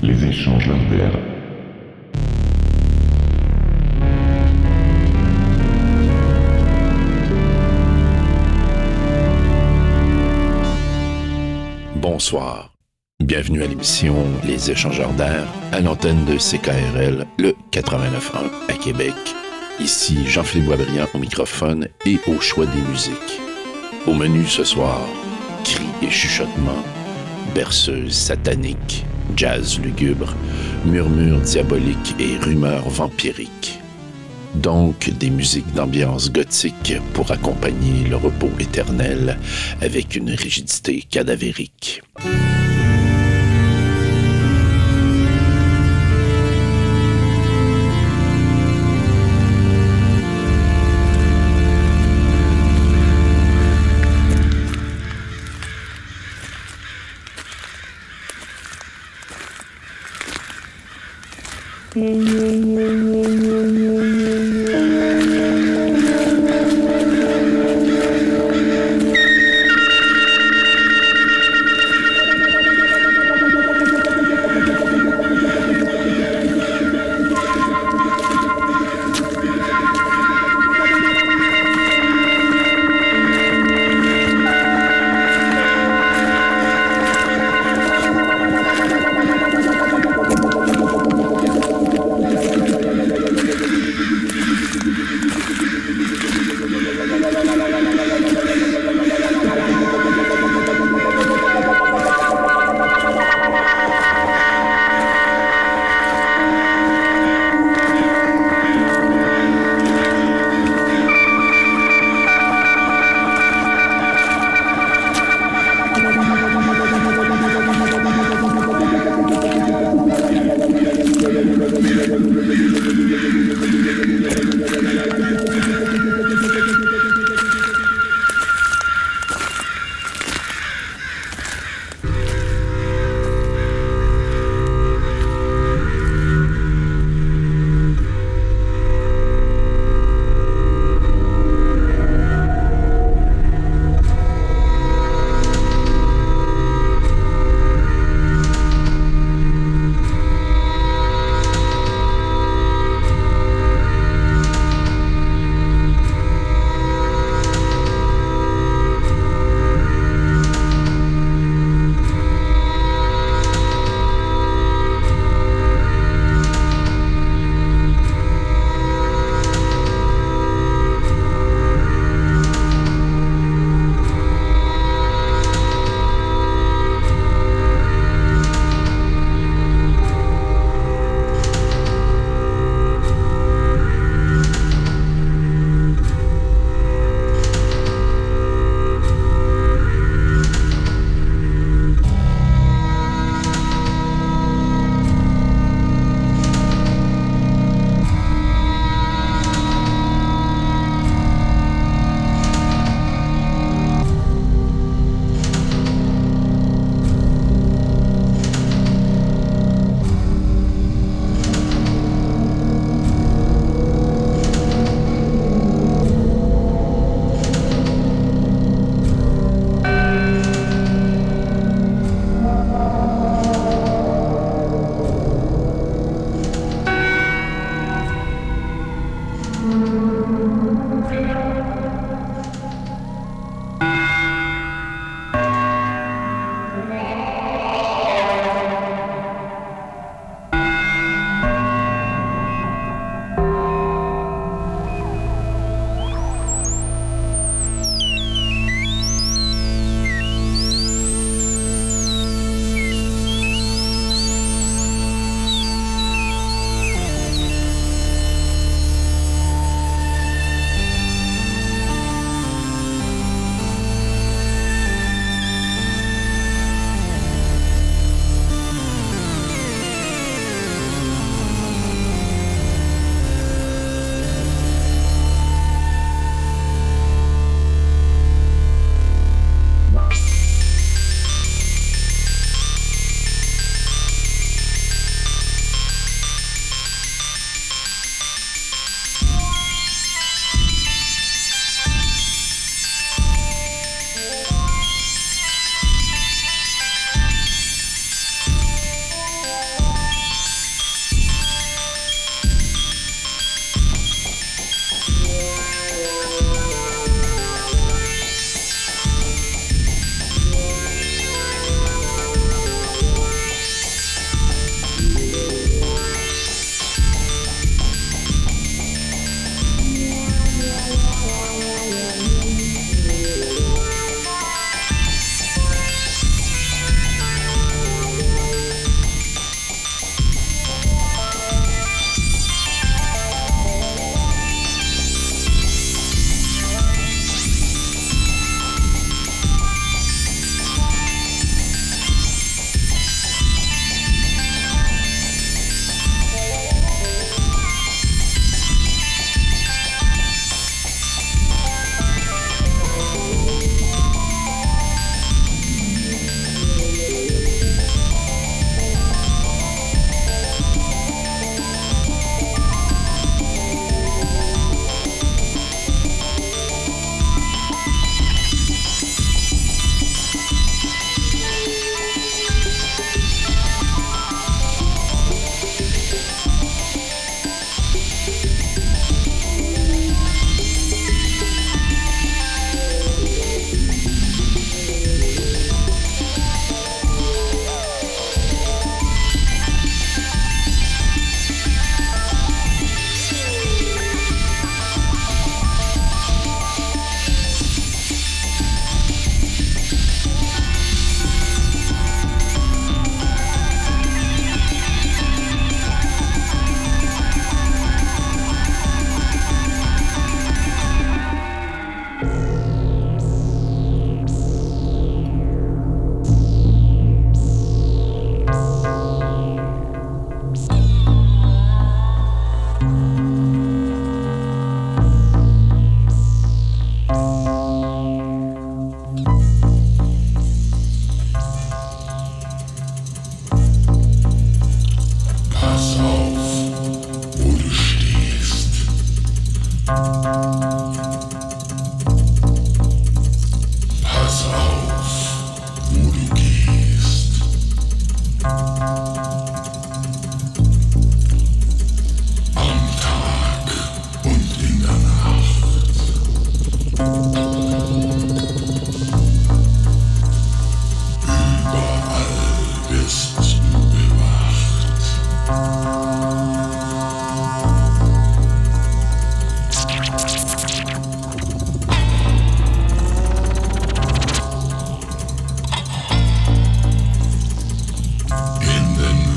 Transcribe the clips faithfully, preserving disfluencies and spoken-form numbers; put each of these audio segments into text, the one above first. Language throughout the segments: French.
les échangeurs d'air. Bonsoir. Bienvenue à l'émission Les échangeurs d'air à l'antenne de C K R L, le quatre-vingt-neuf point un à Québec. Ici Jean-Philippe Boisbriand au microphone et au choix des musiques. Au menu ce soir, cris et chuchotements, berceuses sataniques, jazz lugubre, murmures diaboliques et rumeurs vampiriques. Donc, des musiques d'ambiance gothique pour accompagner le repos éternel avec une rigidité cadavérique.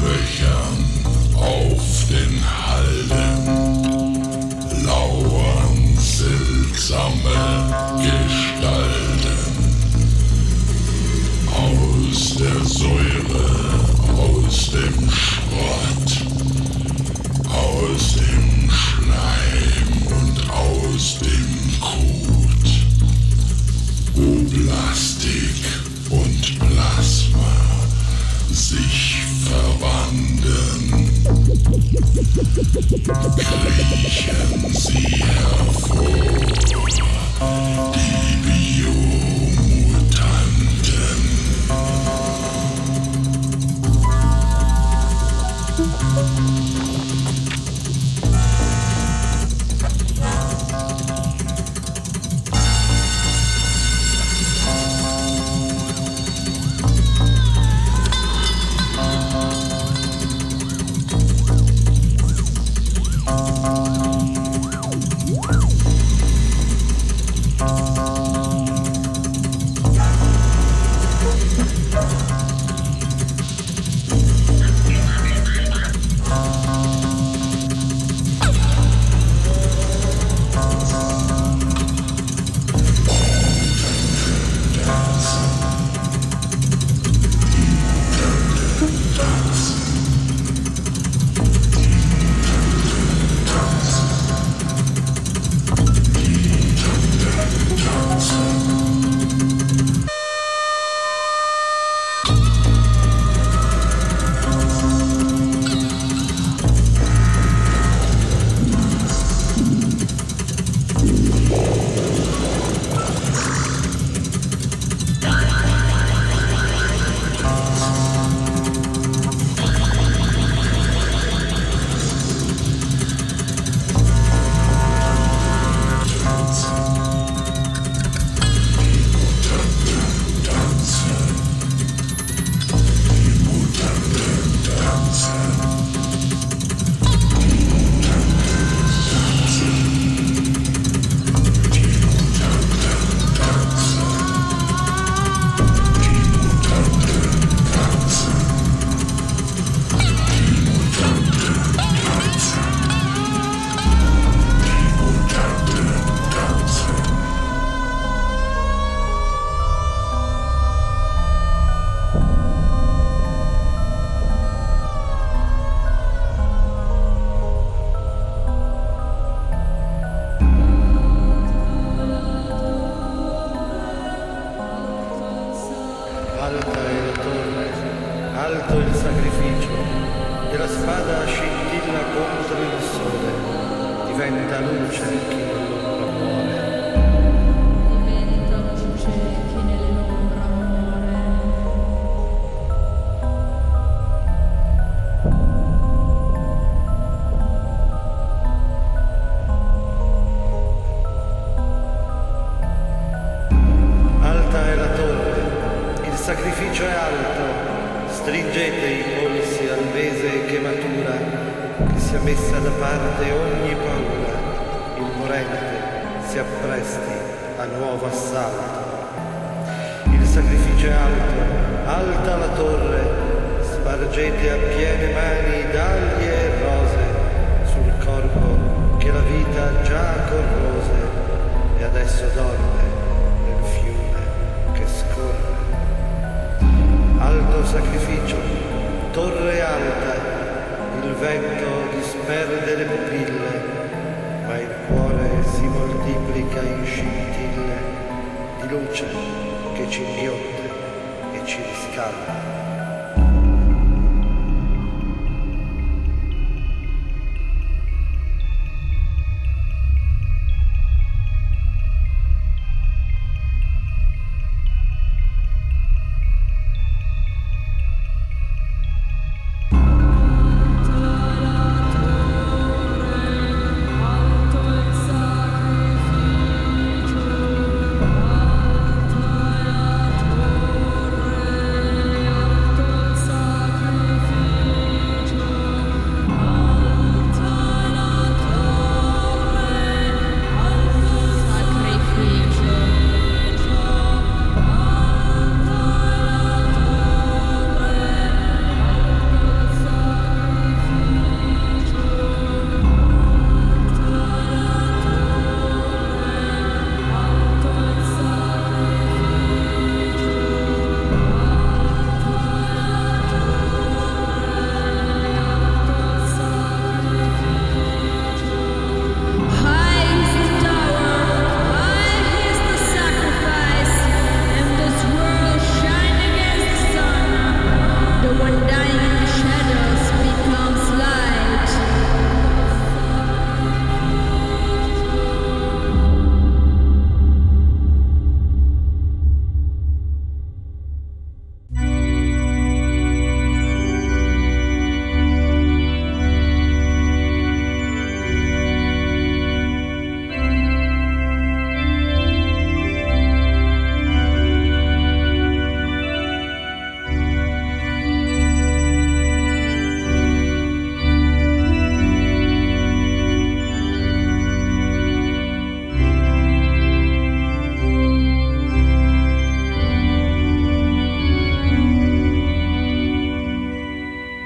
Löchern auf den Halden lauern seltsame Gestalten. Aus der Säure, aus dem Schrott, aus dem Schleim und aus dem Kot, wo Plastik und Plasma sich verwandeln, kriechen sie hervor, die Biomutanten.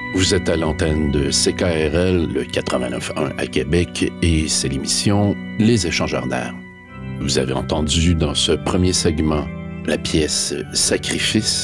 Vous êtes à l'antenne de C K R L, le quatre-vingt-neuf point un à Québec, et c'est l'émission Les Échangeurs d'air. Vous avez entendu dans ce premier segment la pièce « Sacrifice »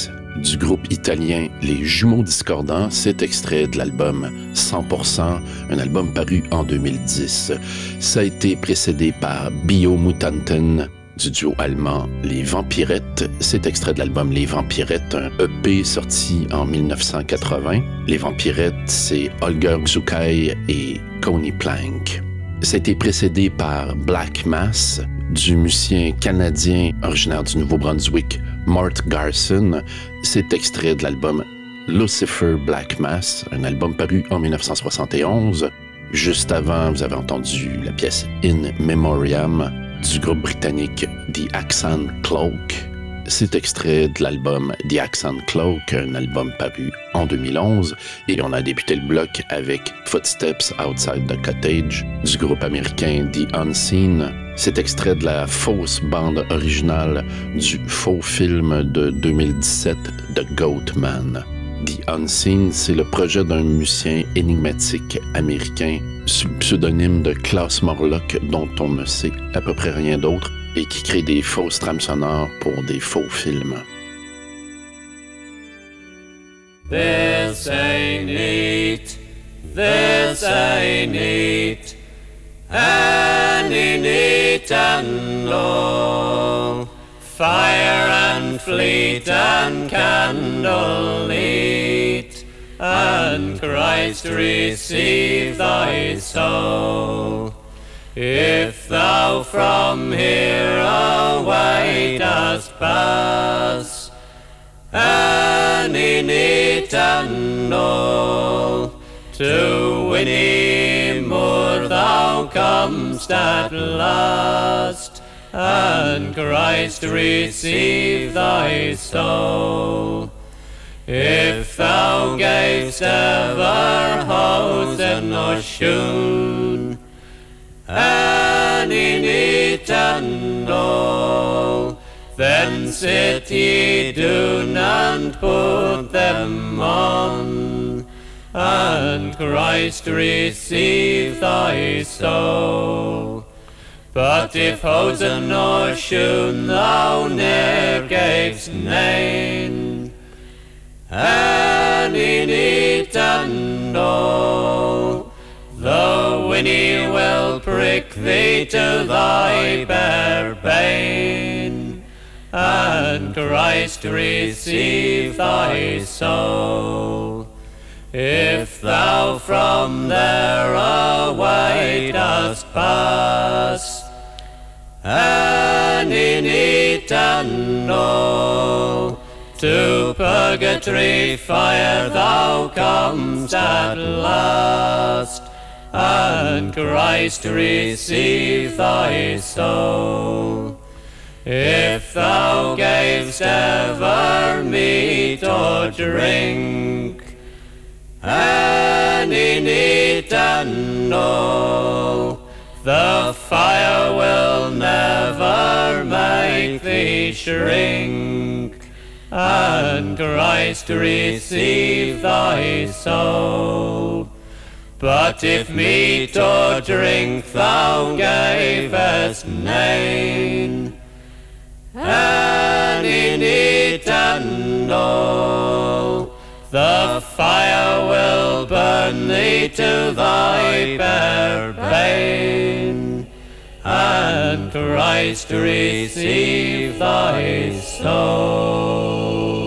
du groupe italien Les Jumeaux Discordants. C'est extrait de l'album cent pour cent, un album paru en deux mille dix. Ça a été précédé par Biomutanten du duo allemand Les Vampirettes. C'est extrait de l'album Les Vampirettes, un E P sorti en dix-neuf cent quatre-vingts. Les Vampirettes, c'est Holger Czukay et Coney Plank. C'était précédé par Black Mass du musicien canadien originaire du Nouveau-Brunswick, Mort Garson. C'est extrait de l'album Lucifer Black Mass, un album paru en dix-neuf cent soixante et onze. Juste avant, vous avez entendu la pièce In Memoriam du groupe britannique The Axan Cloak. C'est extrait de l'album The Axan Cloak, un album paru en deux mille onze, et on a débuté le bloc avec Footsteps Outside the Cottage du groupe américain The Unseen. C'est extrait de la fausse bande originale du faux film de deux mille dix-sept The Goat Man. The Unseen, c'est le projet d'un musicien énigmatique américain sous le pseudonyme de Klaus Morlock, dont on ne sait à peu près rien d'autre, et qui crée des fausses trames sonores pour des faux films. This ain't it, this ain't it, and in it and low, fire and fleet and candle lit, and Christ receive thy soul. If thou from here away dost pass, and in it and all, to Winnie Moor thou comest at last, and Christ receive thy soul. If thou gavest ever hosen or shoon, and in it and all, then sit ye down and put them on, and Christ receive thy soul. But if hosen or shoon thou ne'er gavest name, and in it and all, the Winnie will prick thee to thy bare bane, and Christ receive thy soul. If thou from there away dost pass, and in it and all, to purgatory fire thou comest at last, and Christ receive thy soul. If thou gavest ever meat or drink, and in it and all, the fire will never make thee shrink, and Christ receive thy soul. But if meat or drink thou gavest name, and in it and all, the fire will burn thee to thy bare bane, and Christ receive thy soul.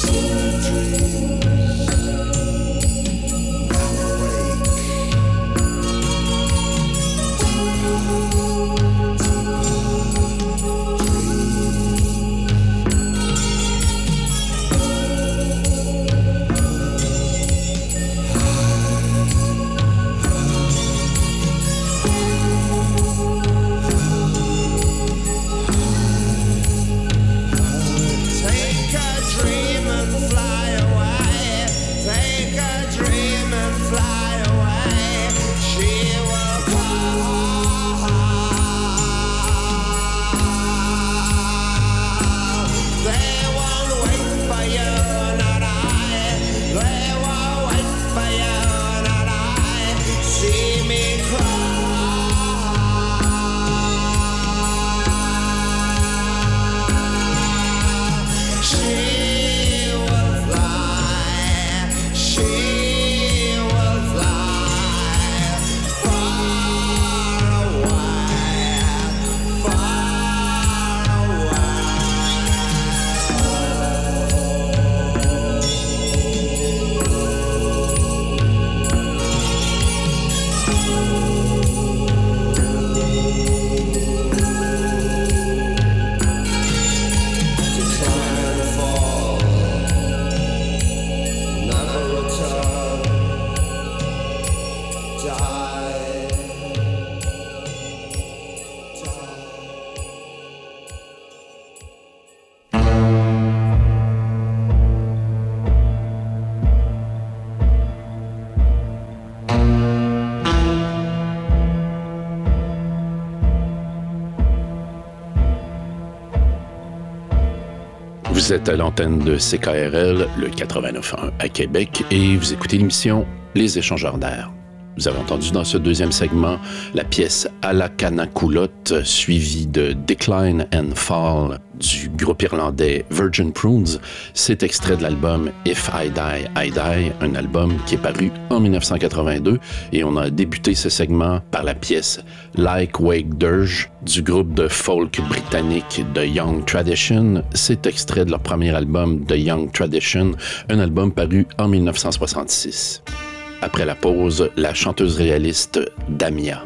Vous êtes à l'antenne de C K R L, le quatre-vingt-neuf point un à Québec, et vous écoutez l'émission Les Échangeurs d'air. Vous avez entendu dans ce deuxième segment la pièce À la Canaculotte, suivie de Decline and Fall du groupe irlandais Virgin Prunes. C'est extrait de l'album If I Die, I Die, un album qui est paru en dix-neuf cent quatre-vingt-deux, et on a débuté ce segment par la pièce Like Wake Dirge du groupe de folk britannique The Young Tradition. C'est extrait de leur premier album The Young Tradition, un album paru en dix-neuf cent soixante-six. Après la pause, la chanteuse réaliste Damia.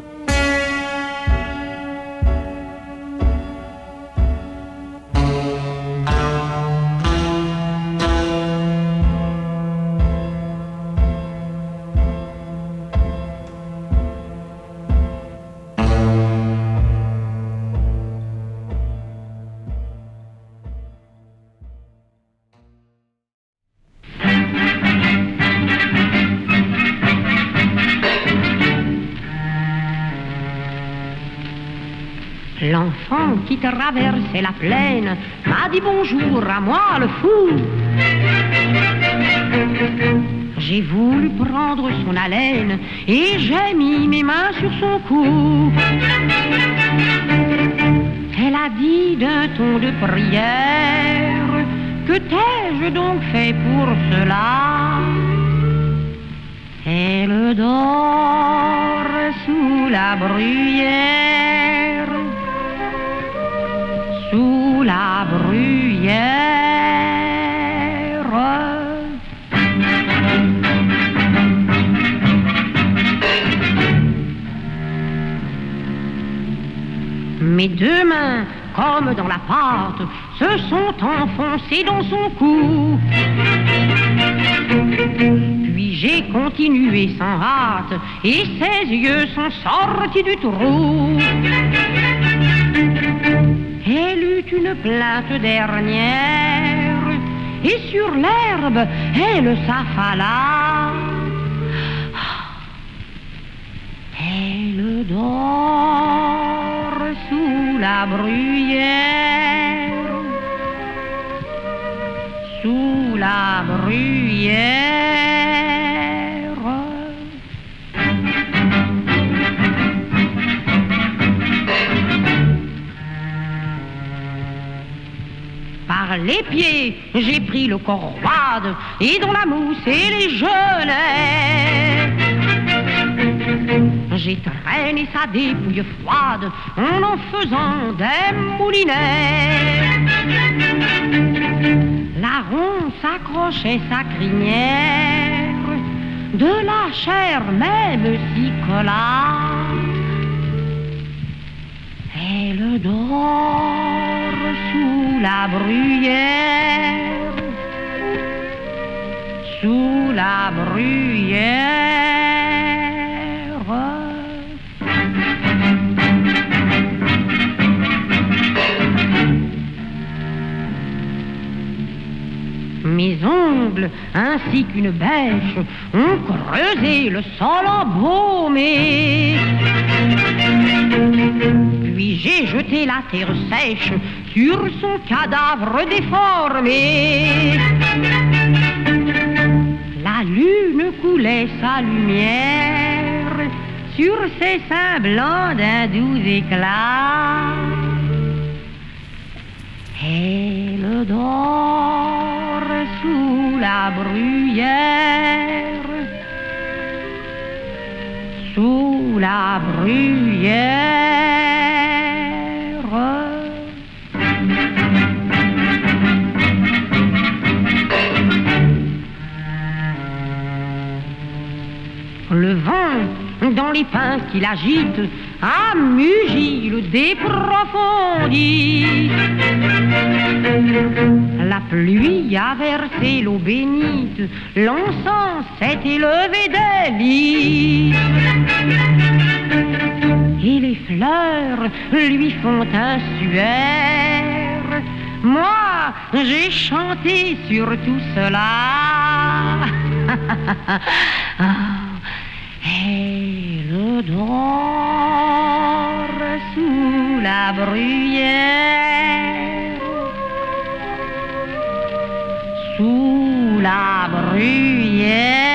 L'enfant qui traversait la plaine m'a dit bonjour à moi le fou. J'ai voulu prendre son haleine et j'ai mis mes mains sur son cou. Elle a dit d'un ton de prière: que t'ai-je donc fait pour cela? Elle dort sous la bruyère, sous la bruyère. Mes deux mains, comme dans la pâte, se sont enfoncées dans son cou. Puis j'ai continué sans hâte et ses yeux sont sortis du trou. Elle eut une plainte dernière et sur l'herbe elle s'affala. Elle dort sous la bruyère, sous la bruyère. Par les pieds, j'ai pris le corps roide et dans la mousse et les gelées. J'ai traîné sa dépouille froide en en faisant des moulinets. La marron s'accrochait sa crinière, de la chair même s'y colla. Elle dort sous la bruyère, sous la bruyère. Mes ongles, ainsi qu'une bêche, ont creusé le sol embaumé. Puis j'ai jeté la terre sèche sur son cadavre déformé. La lune coulait sa lumière sur ses seins blancs d'un doux éclat. Elle dort sous la bruyère, sous la bruyère. Le vent, dans les pins qu'il agite, a mugi le déprofondit. La pluie a versé l'eau bénite, l'encens s'est élevé des lits. Et les fleurs lui font un suaire. Moi, j'ai chanté sur tout cela. Elle dort sous la bruyère, sous la bruyère.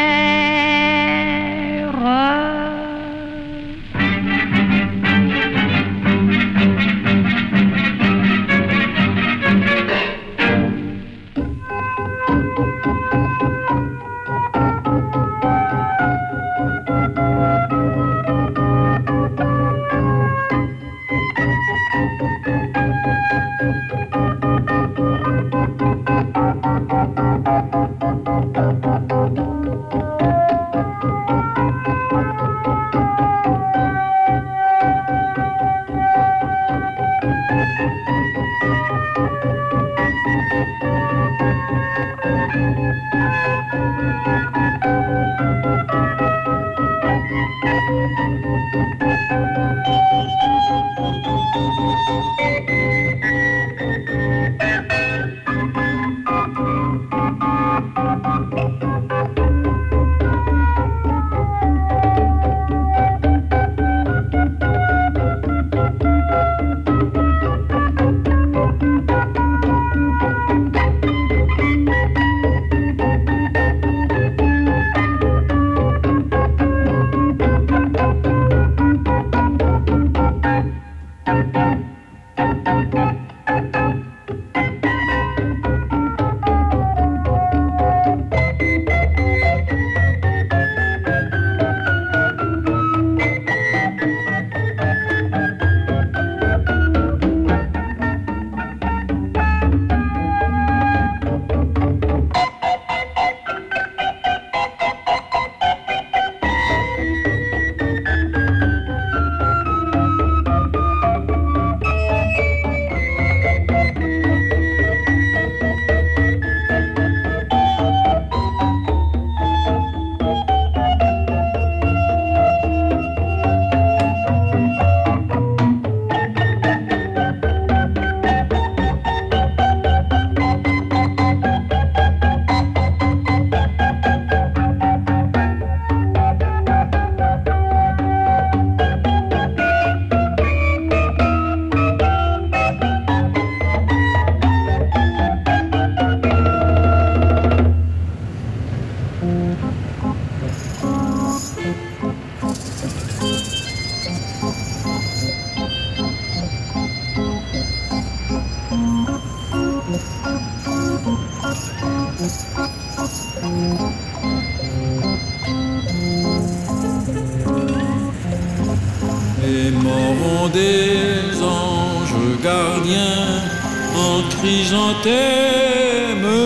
Aimons des anges gardiens en chrysanthème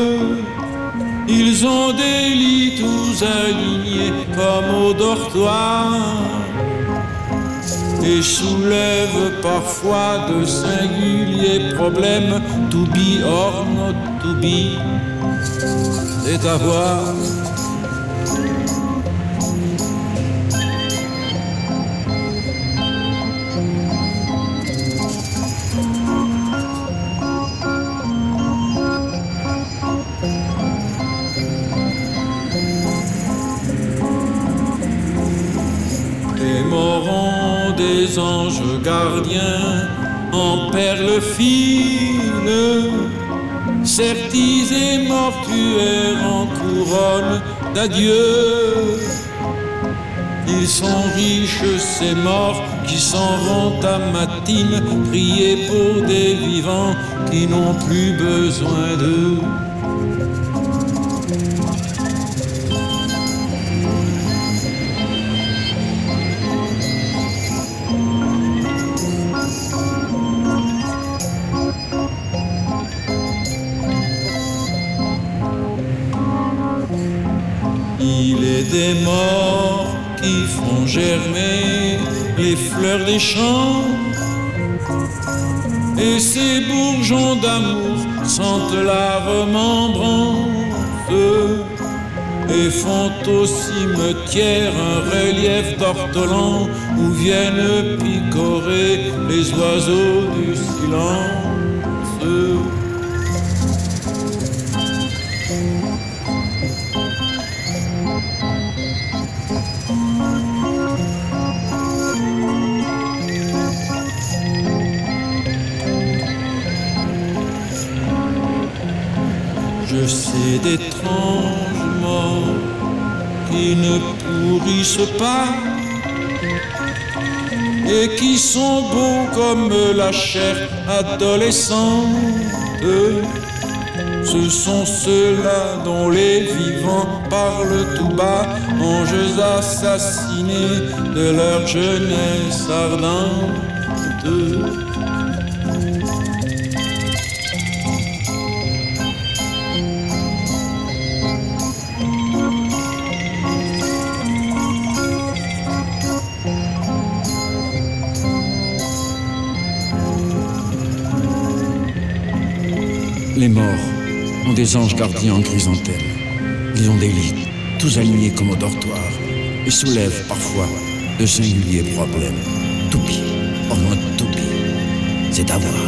Ils ont des lits tous alignés comme au dortoir et soulèvent parfois de singuliers problèmes. To be or not to be, c'est à voir. Des anges gardiens en perles fines, certis et mortuaires en couronne d'adieu. Ils sont riches, ces morts qui s'en vont à matine, prier pour des vivants qui n'ont plus besoin d'eux. Il est des morts qui font germer les fleurs des champs, et ces bourgeons d'amour sentent la remembrance et font au cimetière un relief d'ortolans où viennent picorer les oiseaux du silence. Je sais d'étranges morts qui ne pourrissent pas et qui sont beaux comme la chair adolescente. Ce sont ceux-là dont les vivants parlent tout bas, anges assassinés de leur jeunesse ardente. Les morts ont des anges gardiens en chrysanthème. Ils ont des lits, tous alignés comme au dortoir, et soulèvent parfois de singuliers problèmes. Toupie, or not toupie, c'est à voir.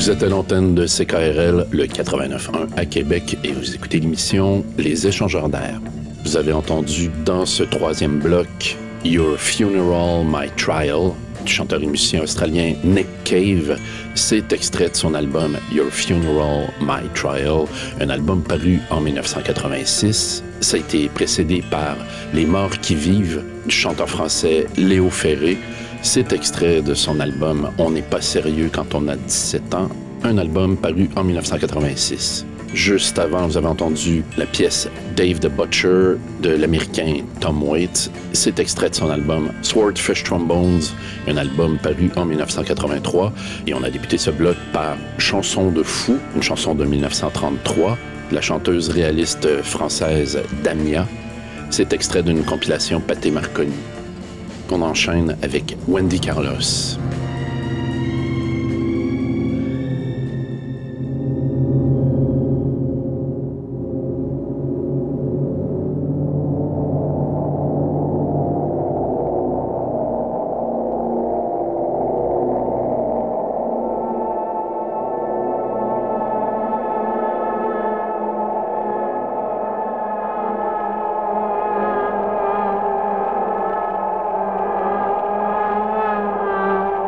Vous êtes à l'antenne de C K R L, le quatre-vingt-neuf point un à Québec, et vous écoutez l'émission Les Échangeurs d'air. Vous avez entendu dans ce troisième bloc Your Funeral, My Trial, du chanteur et musicien australien Nick Cave. C'est extrait de son album Your Funeral, My Trial, un album paru en dix-neuf cent quatre-vingt-six. Ça a été précédé par Les Morts qui vivent, du chanteur français Léo Ferré. C'est extrait de son album On n'est pas sérieux quand on a dix-sept ans, un album paru en dix-neuf cent quatre-vingt-six. Juste avant, vous avez entendu la pièce Dave the Butcher de l'américain Tom Waits. C'est extrait de son album Swordfish Trombones, un album paru en dix-neuf cent quatre-vingt-trois. Et on a débuté ce bloc par Chanson de fou, une chanson de dix-neuf cent trente-trois, de la chanteuse réaliste française Damia. C'est extrait d'une compilation Pathé Marconi. On enchaîne avec Wendy Carlos. Thank you.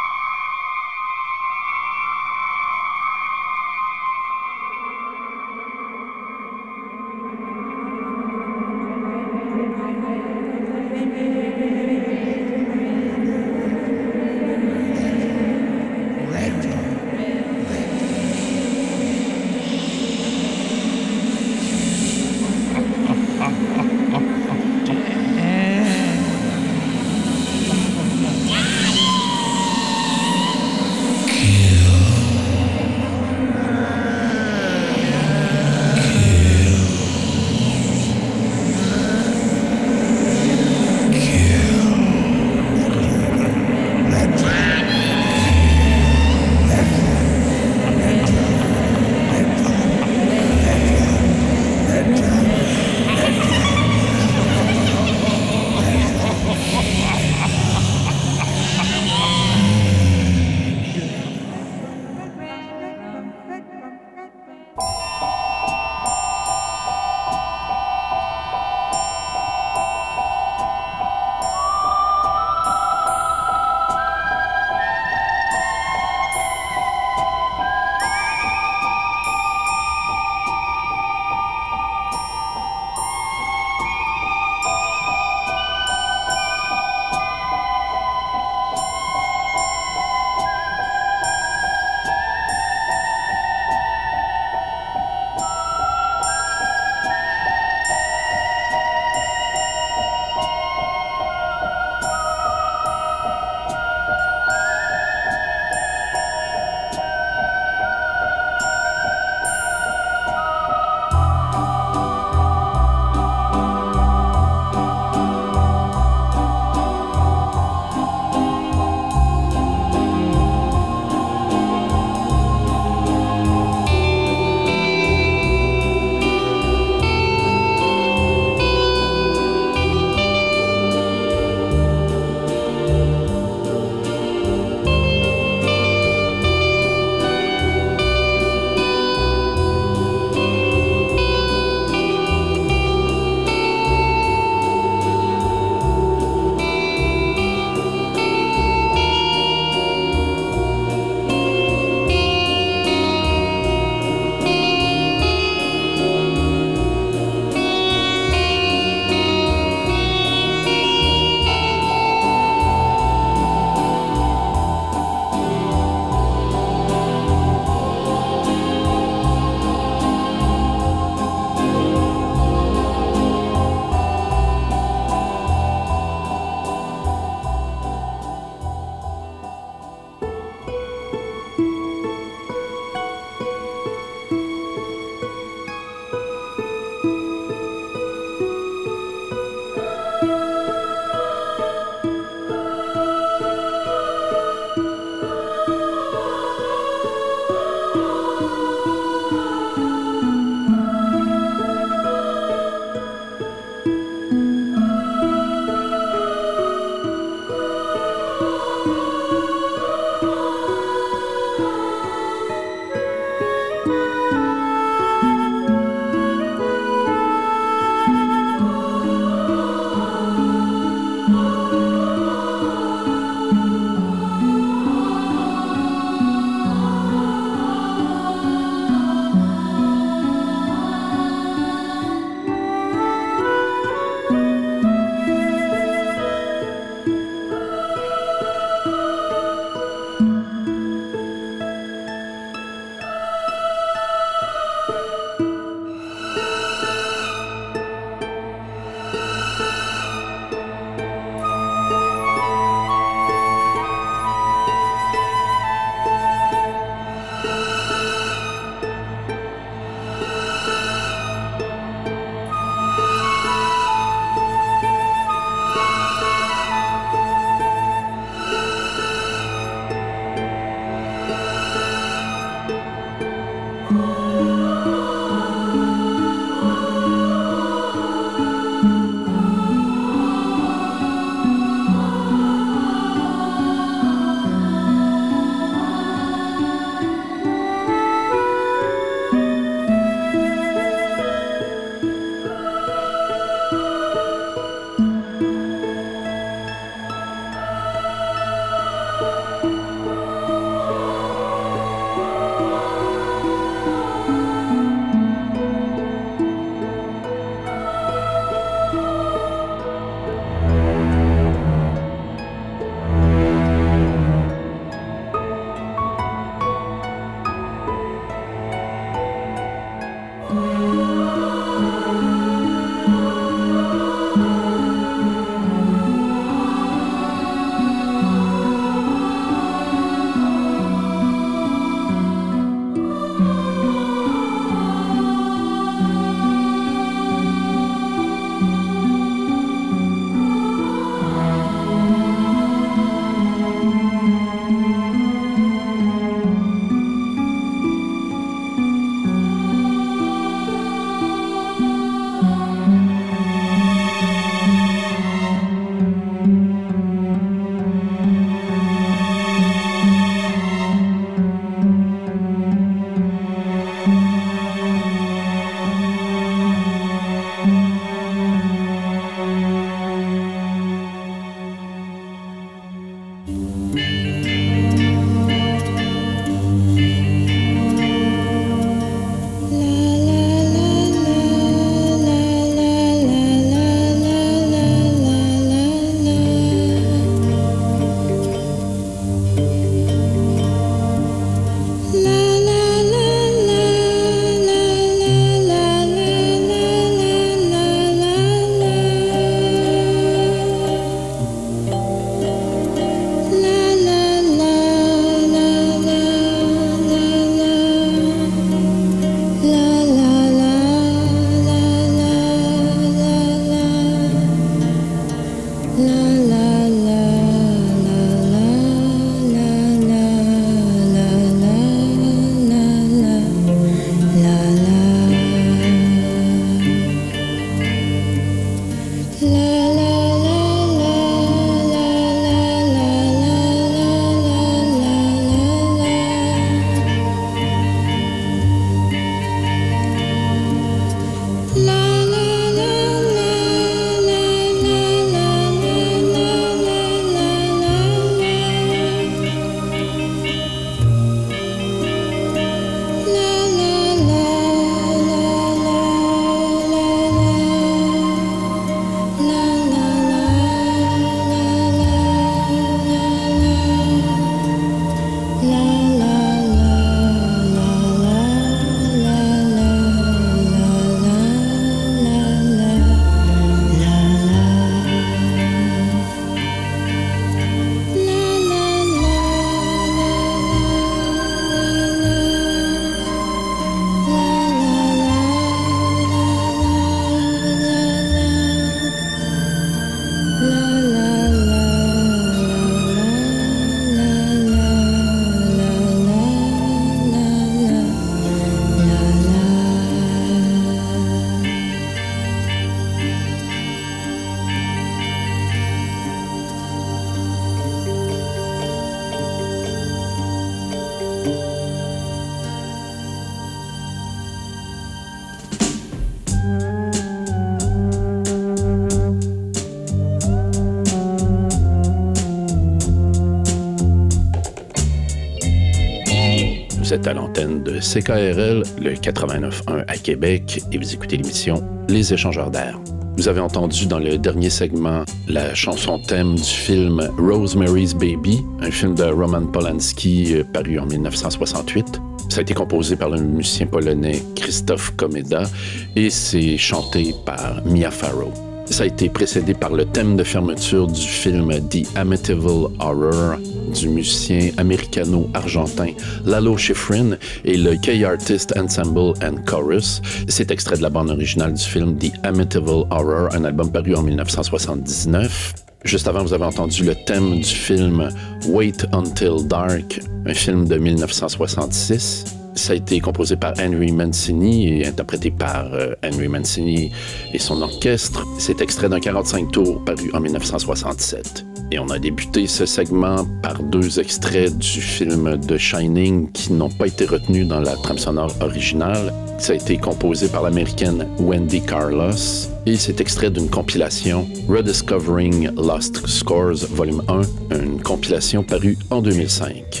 Vous êtes à l'antenne de C K R L, le quatre-vingt-neuf point un à Québec, et vous écoutez l'émission Les Échangeurs d'air. Vous avez entendu dans le dernier segment la chanson thème du film Rosemary's Baby, un film de Roman Polanski paru en dix-neuf cent soixante-huit. Ça a été composé par le musicien polonais Krzysztof Komeda et c'est chanté par Mia Farrow. Ça a été précédé par le thème de fermeture du film The Amityville Horror du musicien américano-argentin Lalo Schifrin et le Key Artist Ensemble and Chorus. C'est extrait de la bande originale du film The Amityville Horror, un album paru en dix-neuf cent soixante-dix-neuf. Juste avant, vous avez entendu le thème du film Wait Until Dark, un film de dix-neuf cent soixante-six. Ça a été composé par Henry Mancini et interprété par euh, Henry Mancini et son orchestre. C'est extrait d'un quarante-cinq tours paru en dix-neuf cent soixante-sept. Et on a débuté ce segment par deux extraits du film The Shining qui n'ont pas été retenus dans la trame sonore originale. Ça a été composé par l'américaine Wendy Carlos et c'est extrait d'une compilation Rediscovering Lost Scores Volume un, une compilation parue en deux mille cinq.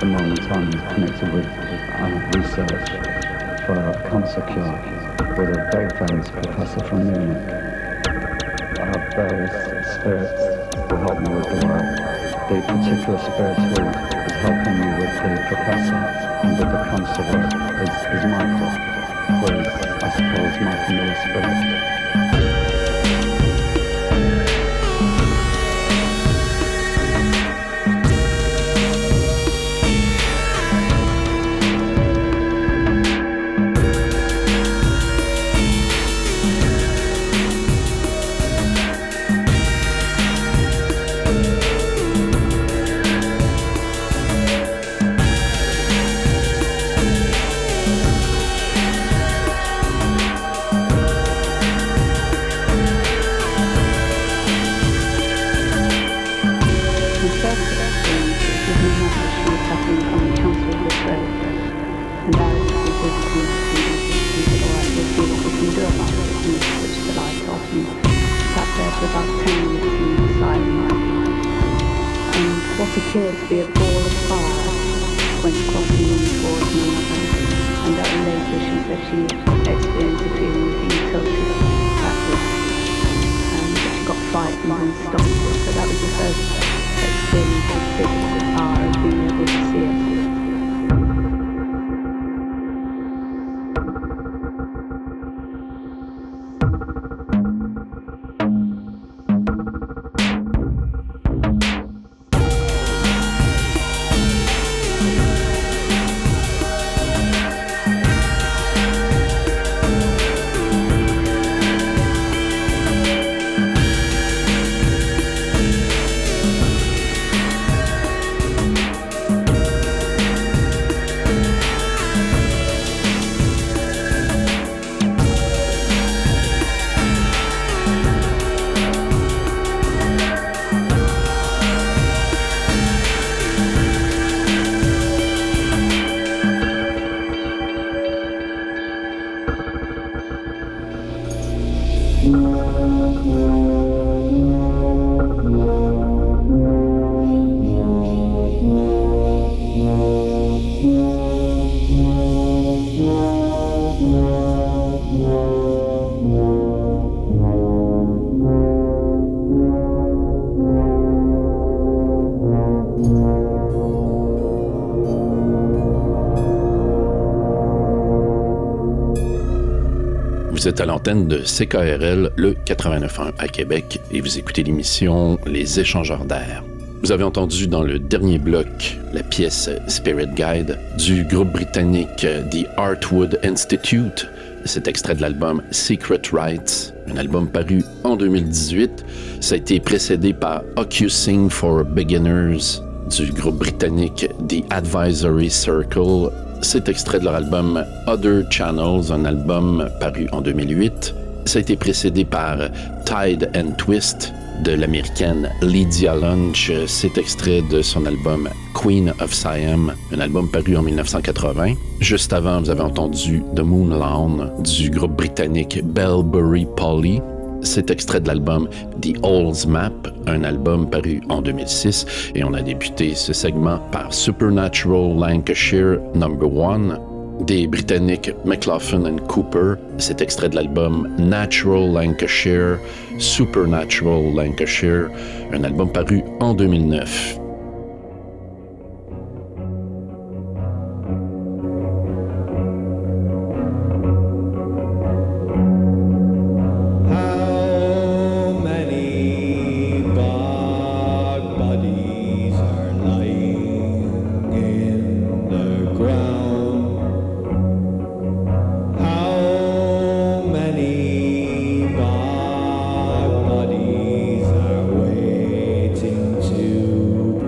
the moment I'm connected with uh, research for a cancer cure with a very famous professor from Munich. I have various spirits who help me with the work. The particular spirit who is helping me with the professor and with the cancer work is, is Michael, who is, I suppose, my familiar spirit. Appeared to be a ball of fire went crossing in towards me, and that later she said she experienced a feeling of being tilted backwards, and she got frightened and stopped it. So that was the first experience of physical power, of being able to see it. Vous êtes à l'antenne de C K R L, le quatre-vingt-neuf point un à Québec, et vous écoutez l'émission Les Échangeurs d'air. Vous avez entendu dans le dernier bloc la pièce Spirit Guide du groupe britannique The Artwood Institute. Cet extrait de l'album Secret Rites, un album paru en deux mille dix-huit. Ça a été précédé par Accusing for Beginners du groupe britannique The Advisory Circle. Cet extrait de leur album Other Channels, un album paru en deux mille huit. Ça a été précédé par Tide and Twist de l'américaine Lydia Lunch. Cet extrait de son album Queen of Siam, un album paru en dix-neuf cent quatre-vingts. Juste avant, vous avez entendu The Moon Lawn du groupe britannique Bellbury Polly. Cet extrait de l'album The All's Map, un album paru en deux mille six, et on a débuté ce segment par Supernatural Lancashire number one des Britanniques McLaughlin and Cooper. Cet extrait de l'album Natural Lancashire, Supernatural Lancashire, un album paru en deux mille neuf. Bodies are waiting to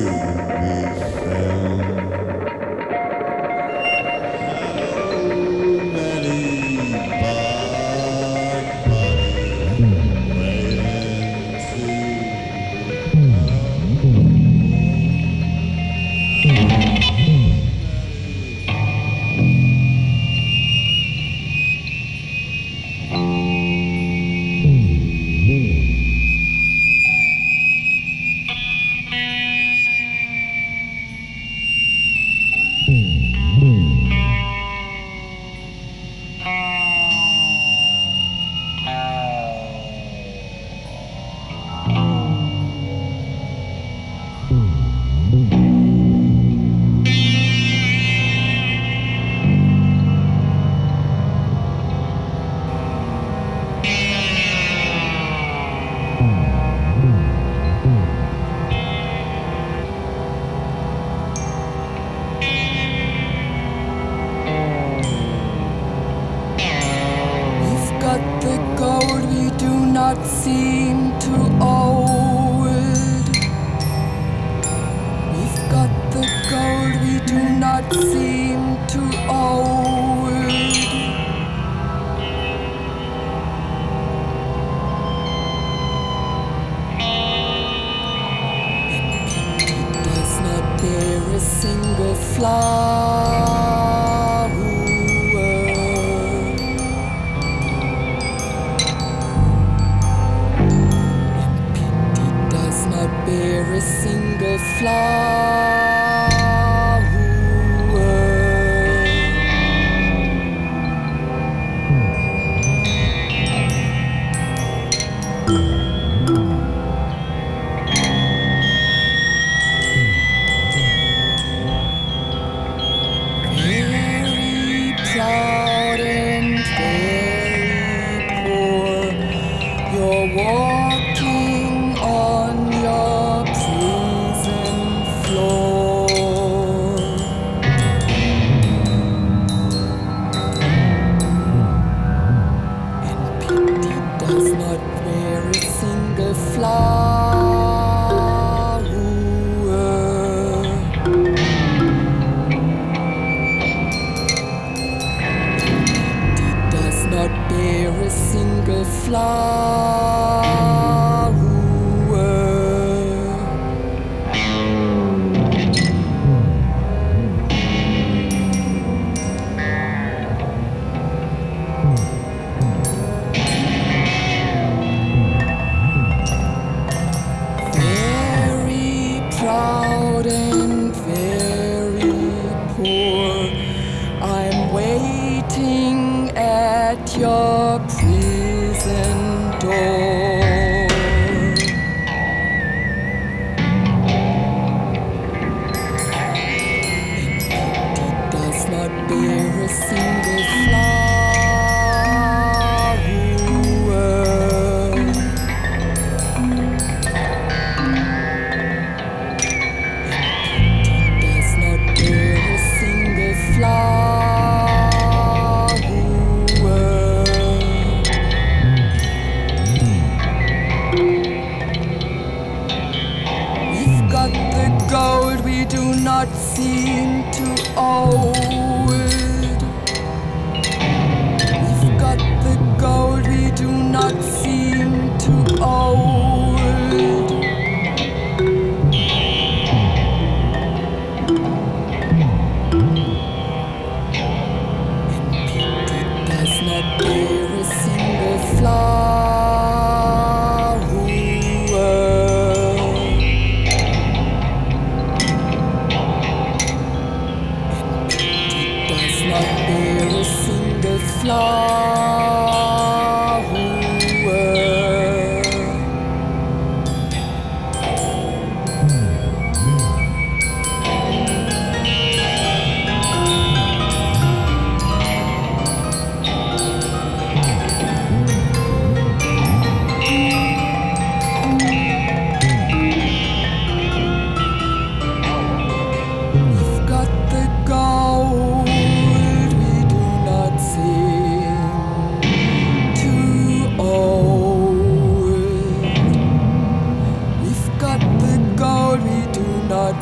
flower.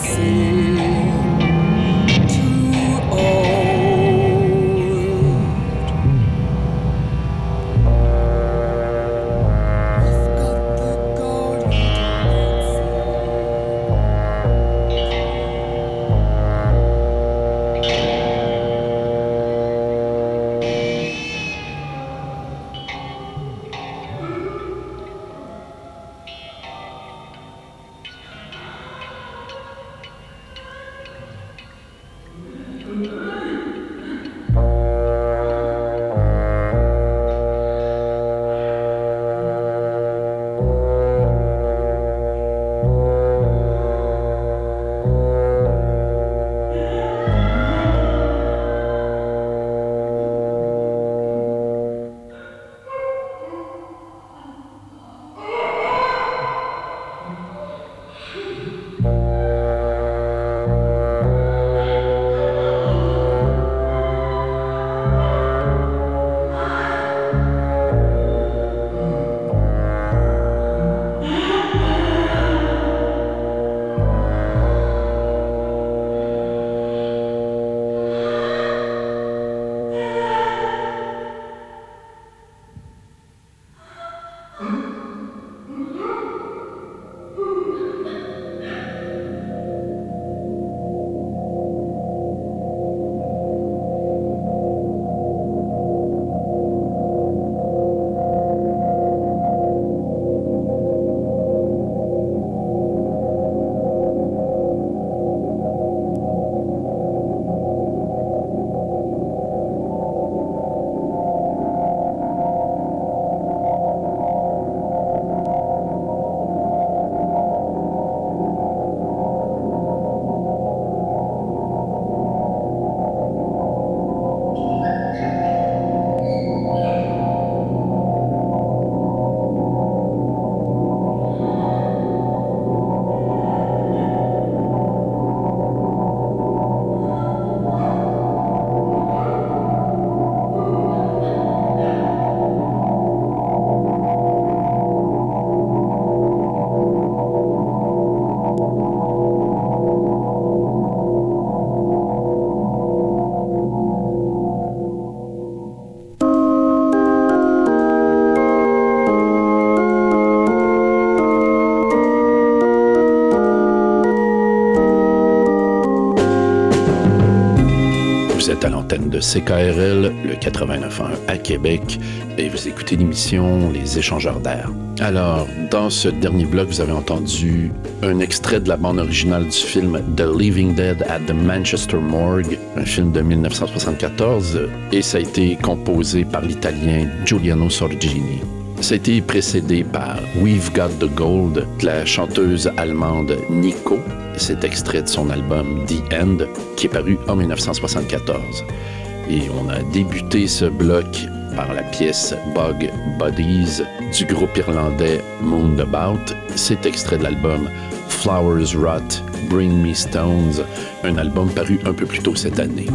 Vous êtes à l'antenne de C K R L, le quatre-vingt-neuf point un à Québec, et vous écoutez l'émission Les Échangeurs d'air. Alors, dans ce dernier bloc, vous avez entendu un extrait de la bande originale du film The Living Dead at the Manchester Morgue, un film de dix-neuf cent soixante-quatorze, et ça a été composé par l'Italien Giuliano Sorgini. Ça a été précédé par We've Got the Gold, de la chanteuse allemande Nico. C'est extrait de son album The End, qui est paru en dix-neuf cent soixante-quatorze. Et on a débuté ce bloc par la pièce Bug Buddies du groupe irlandais Moondabout. C'est extrait de l'album Flowers Rot, Bring Me Stones, un album paru un peu plus tôt cette année.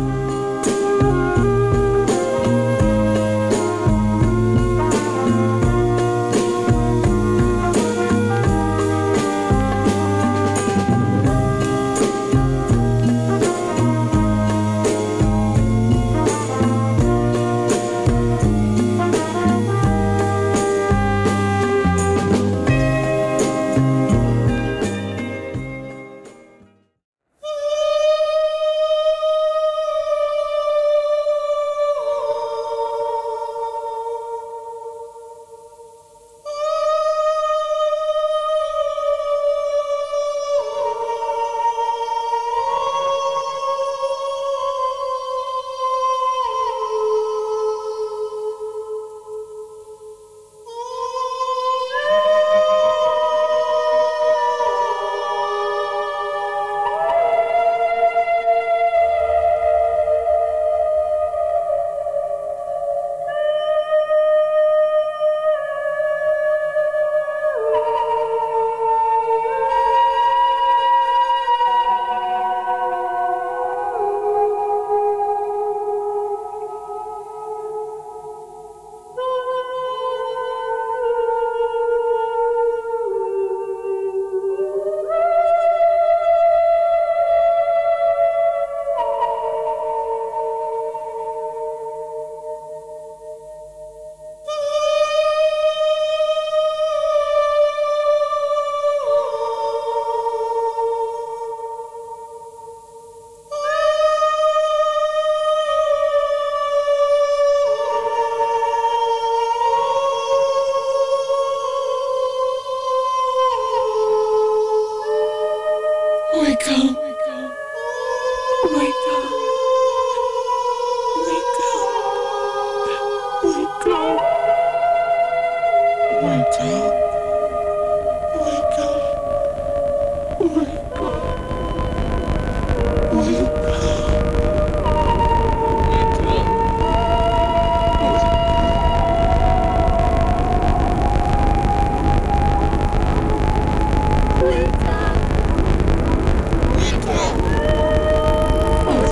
Wake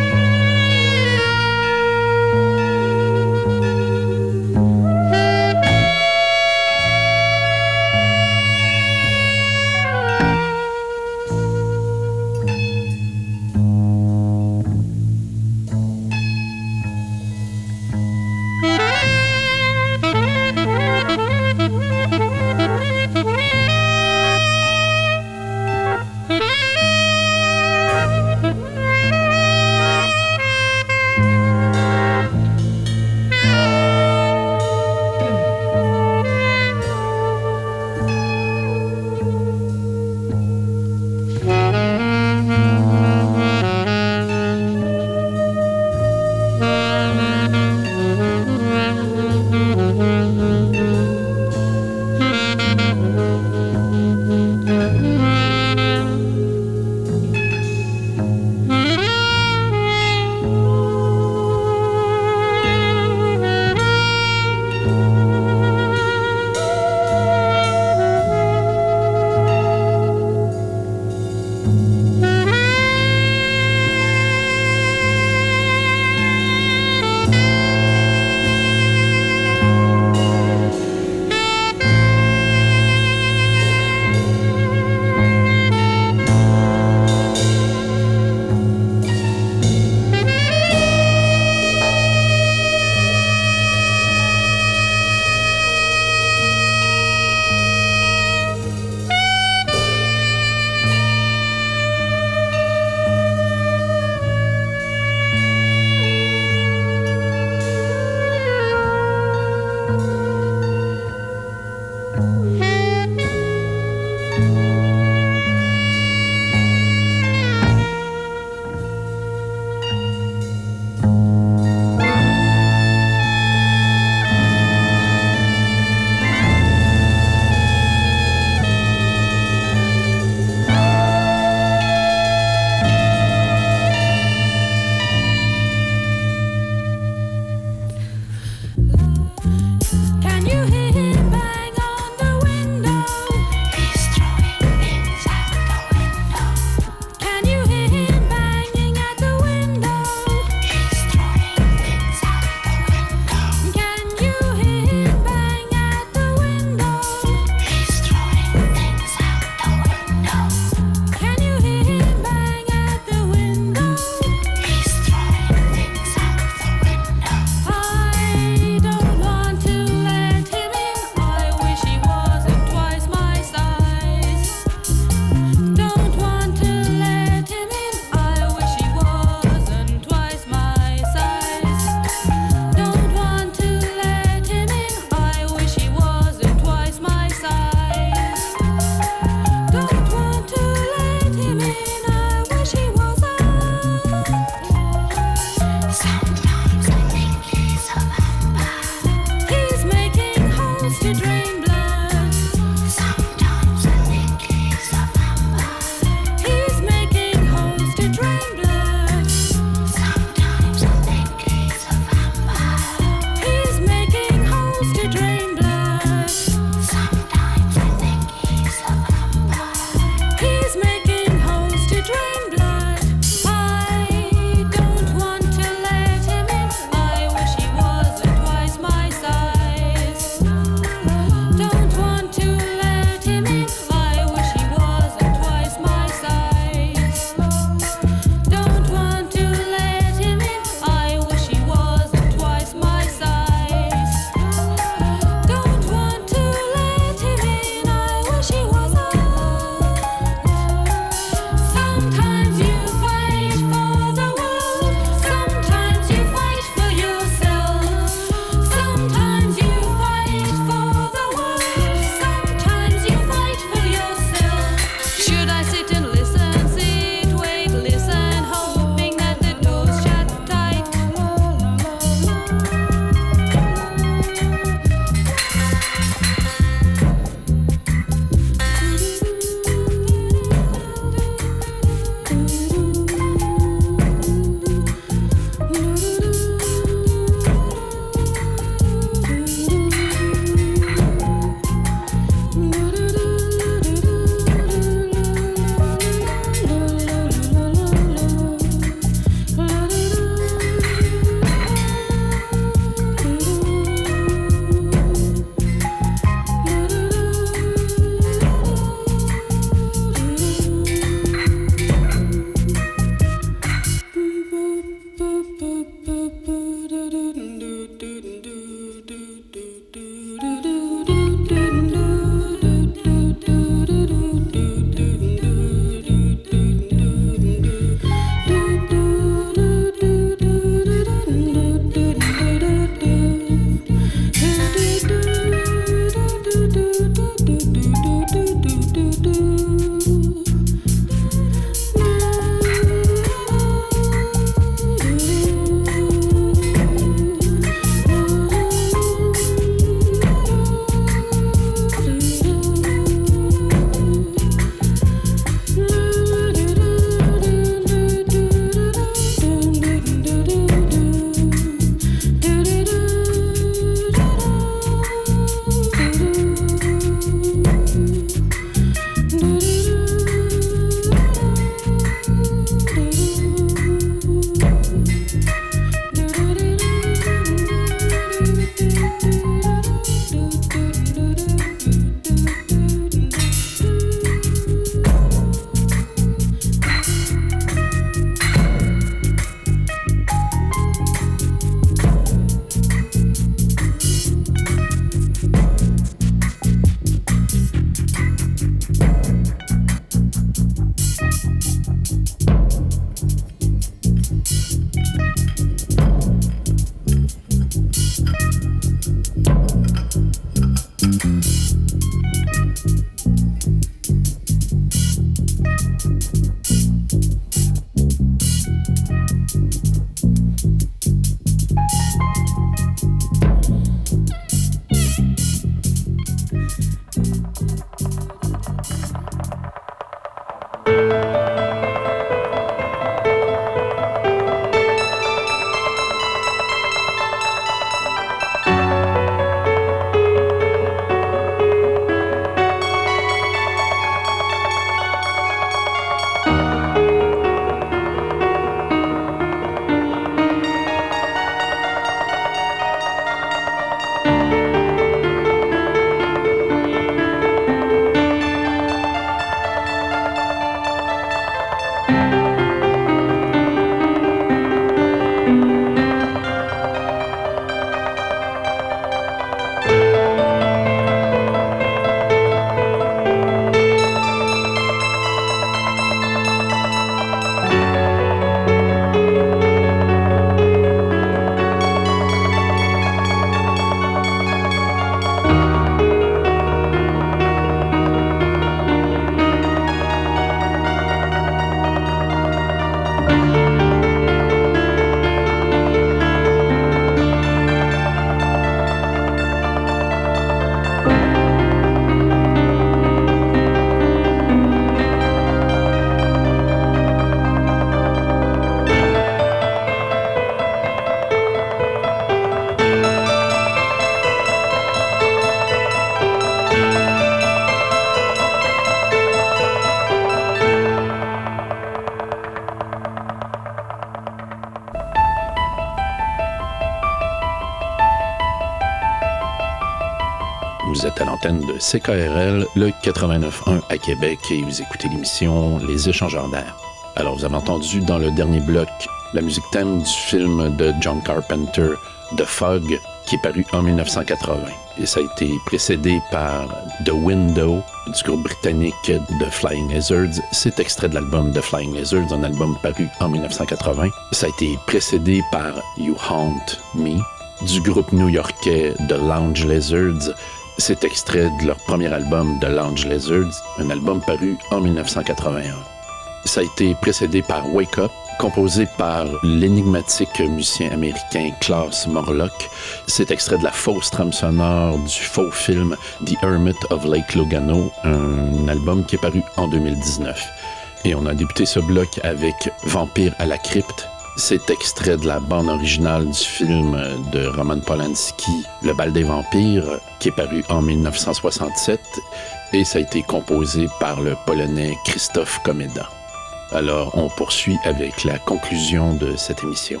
Vous êtes à l'antenne de C K R L, le quatre-vingt-neuf point un à Québec, et vous écoutez l'émission Les Échangeurs d'air. Alors, vous avez entendu dans le dernier bloc la musique thème du film de John Carpenter, The Fog, qui est paru en dix-neuf cent quatre-vingts. Et ça a été précédé par The Window, du groupe britannique The Flying Lizards. C'est extrait de l'album The Flying Lizards, un album paru en dix-neuf cent quatre-vingts. Ça a été précédé par You Haunt Me, du groupe new-yorkais The Lounge Lizards. C'est extrait de leur premier album, The Lounge Lizards, un album paru en dix-neuf cent quatre-vingt-un. Ça a été précédé par Wake Up, composé par l'énigmatique musicien américain Klaus Morlock. C'est extrait de la fausse trame sonore du faux film The Hermit of Lake Lugano, un album qui est paru en deux mille dix-neuf. Et on a débuté ce bloc avec Vampire à la crypte. C'est extrait de la bande originale du film de Roman Polanski, Le bal des vampires, qui est paru en dix-neuf cent soixante-sept, et ça a été composé par le Polonais Krzysztof Komeda. Alors, on poursuit avec la conclusion de cette émission.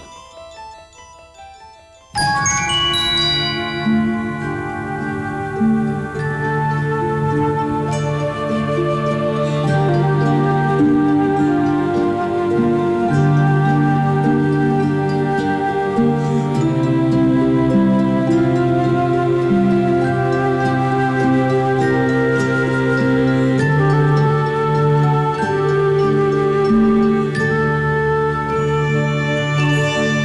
Thank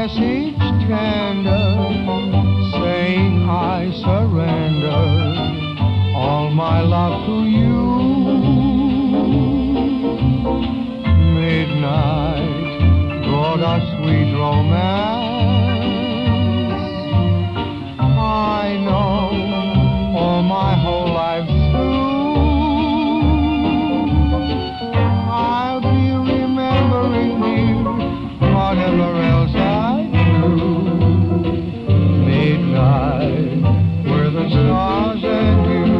message tender, saying I surrender all my love to you. Midnight brought us sweet romance. I know all my whole life through I'll be remembering you, whatever else I do. Midnight, where the stars and you.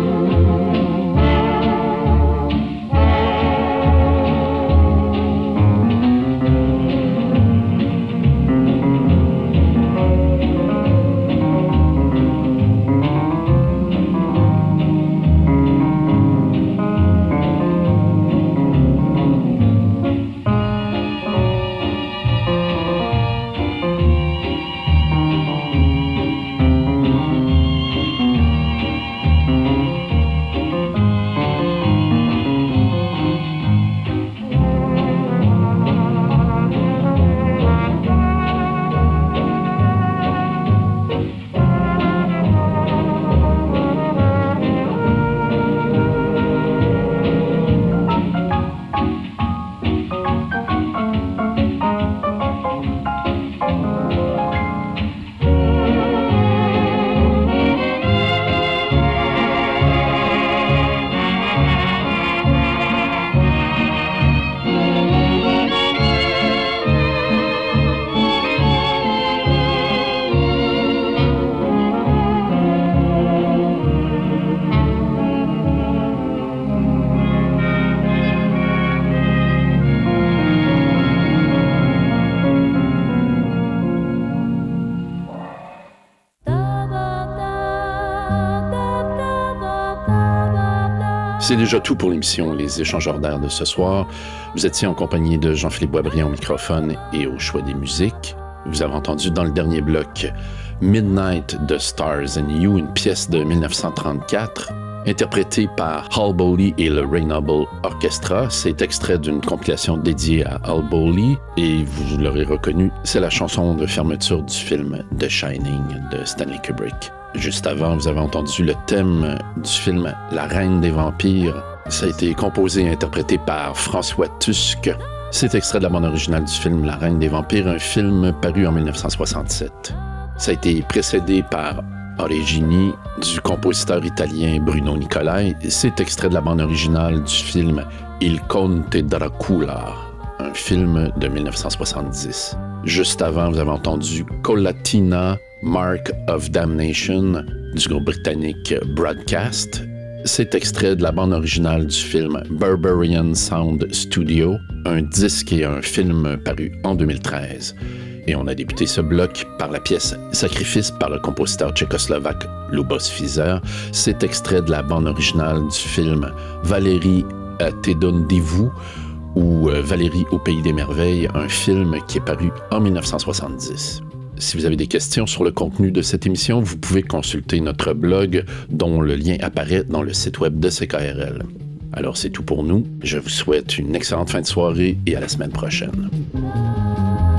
C'est déjà tout pour l'émission Les Échangeurs d'air de ce soir. Vous étiez en compagnie de Jean-Philippe Boisbriand au microphone et au choix des musiques. Vous avez entendu dans le dernier bloc Midnight de Stars and You, une pièce de dix-neuf cent trente-quatre, interprétée par Hal Bowley et le Ray Noble Orchestra. C'est extrait d'une compilation dédiée à Hal Bowley et vous l'aurez reconnu, c'est la chanson de fermeture du film The Shining de Stanley Kubrick. Juste avant, vous avez entendu le thème du film La Reine des Vampires. Ça a été composé et interprété par François Tusk. C'est extrait de la bande originale du film La Reine des Vampires, un film paru en dix-neuf cent soixante-sept. Ça a été précédé par Origini du compositeur italien Bruno Nicolai. C'est extrait de la bande originale du film Il Conte Dracula, un film de dix-neuf cent soixante-dix. Juste avant, vous avez entendu Colatina, Mark of Damnation du groupe britannique Broadcast. C'est extrait de la bande originale du film Barbarian Sound Studio, un disque et un film paru en deux mille treize. Et on a débuté ce bloc par la pièce Sacrifice par le compositeur tchécoslovaque Lubos Fizer. C'est extrait de la bande originale du film Valérie à Tedondivu ou Valérie au Pays des Merveilles, un film qui est paru en dix-neuf cent soixante-dix. Si vous avez des questions sur le contenu de cette émission, vous pouvez consulter notre blog dont le lien apparaît dans le site web de C K R L. Alors c'est tout pour nous. Je vous souhaite une excellente fin de soirée et à la semaine prochaine.